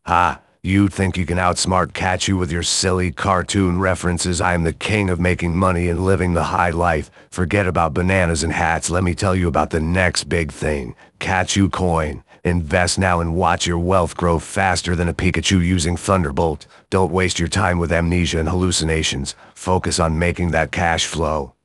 Ha! You think you can outsmart Kachu with your silly cartoon references? I am the king of making money and living the high life. Forget about bananas and hats. Let me tell you about the next big thing. Kachu Coin. Invest now and watch your wealth grow faster than a Pikachu using Thunderbolt. Don't waste your time with amnesia and hallucinations. Focus on making that cash flow.